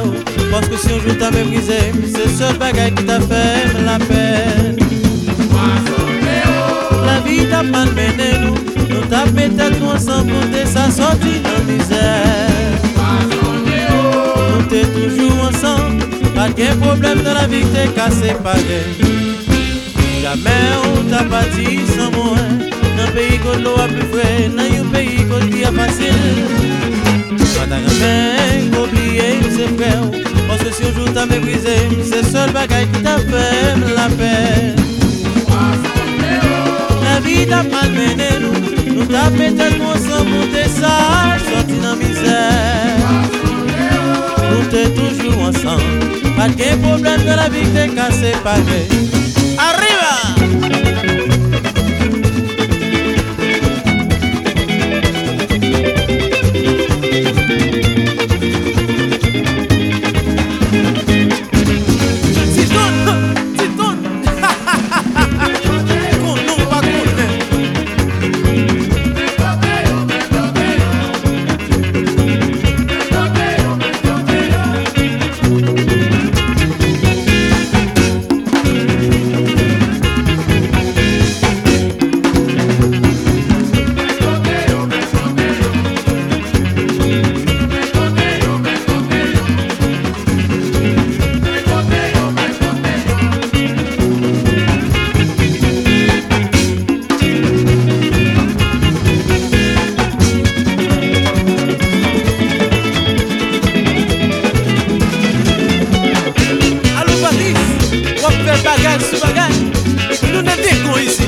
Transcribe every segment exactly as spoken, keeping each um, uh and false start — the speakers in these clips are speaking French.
parce que si un jour t'as méprisé, c'est le seul bagage qui t'a fait la peine. La vie t'a malmené nous, nous t'a peut-être nous ensemble pour te ça sortir dans la misère. Nous t'es toujours ensemble, pas de problème dans la vie t'es cassé pareil. Jamais on t'a pas dit sans moi, dans un pays qu'on l'eau a plus frais, dans un pays qu'on dit a facile. Pas t'as jamais oublié ses frères, parce que si un jour t'as méprisé, c'est le seul bagage qui t'a fait la peine. La vie t'a malmené nous, nous t'a peut-être ensemble pour te ça, sorti dans la misère. Nous t'es toujours ensemble, pas de problème dans la vie t'es cassé pareil. Arriba! Bagage sur bagage, nous ne décons ici.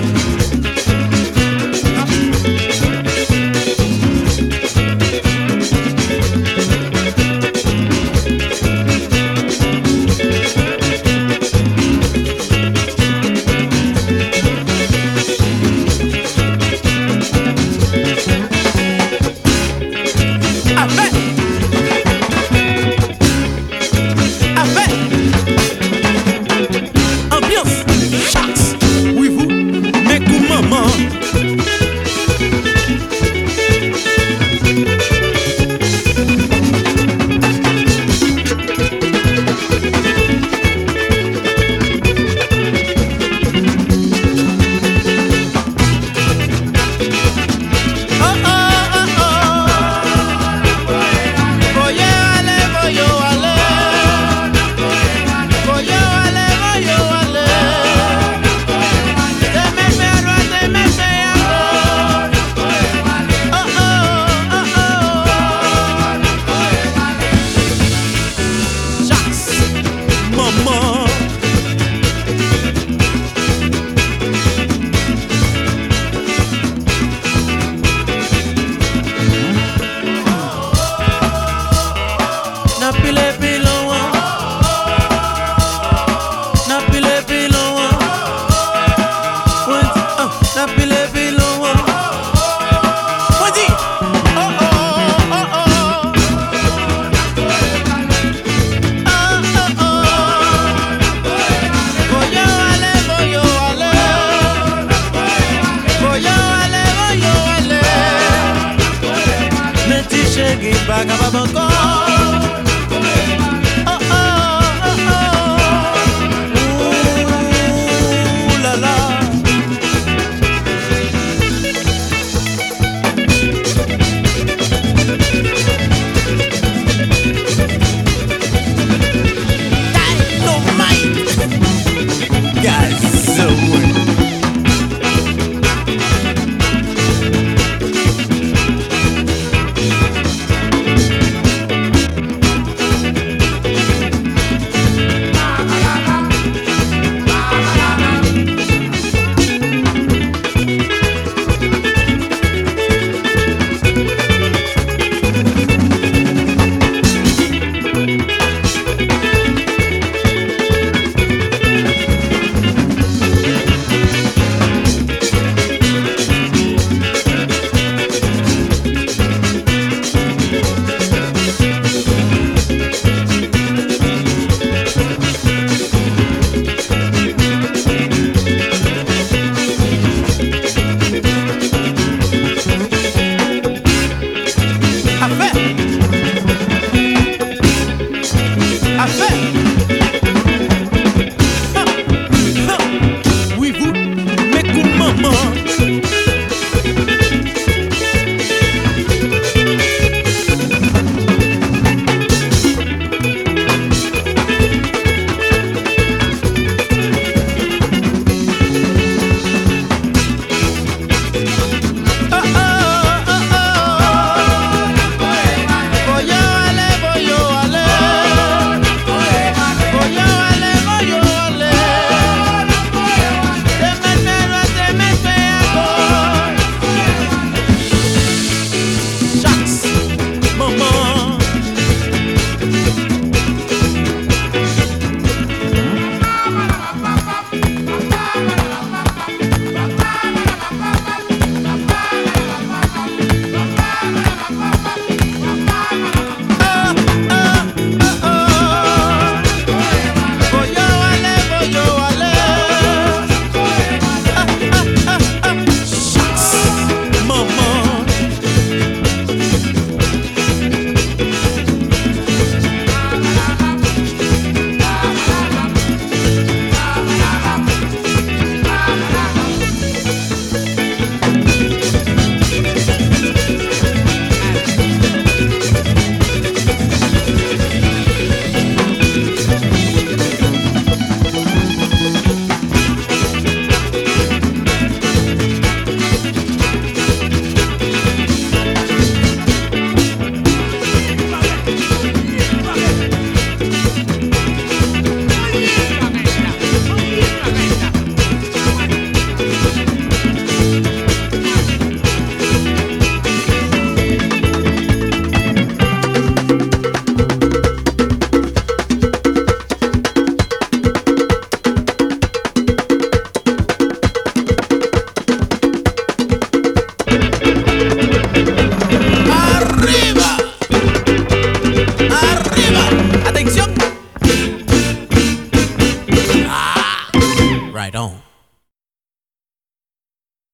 Back up,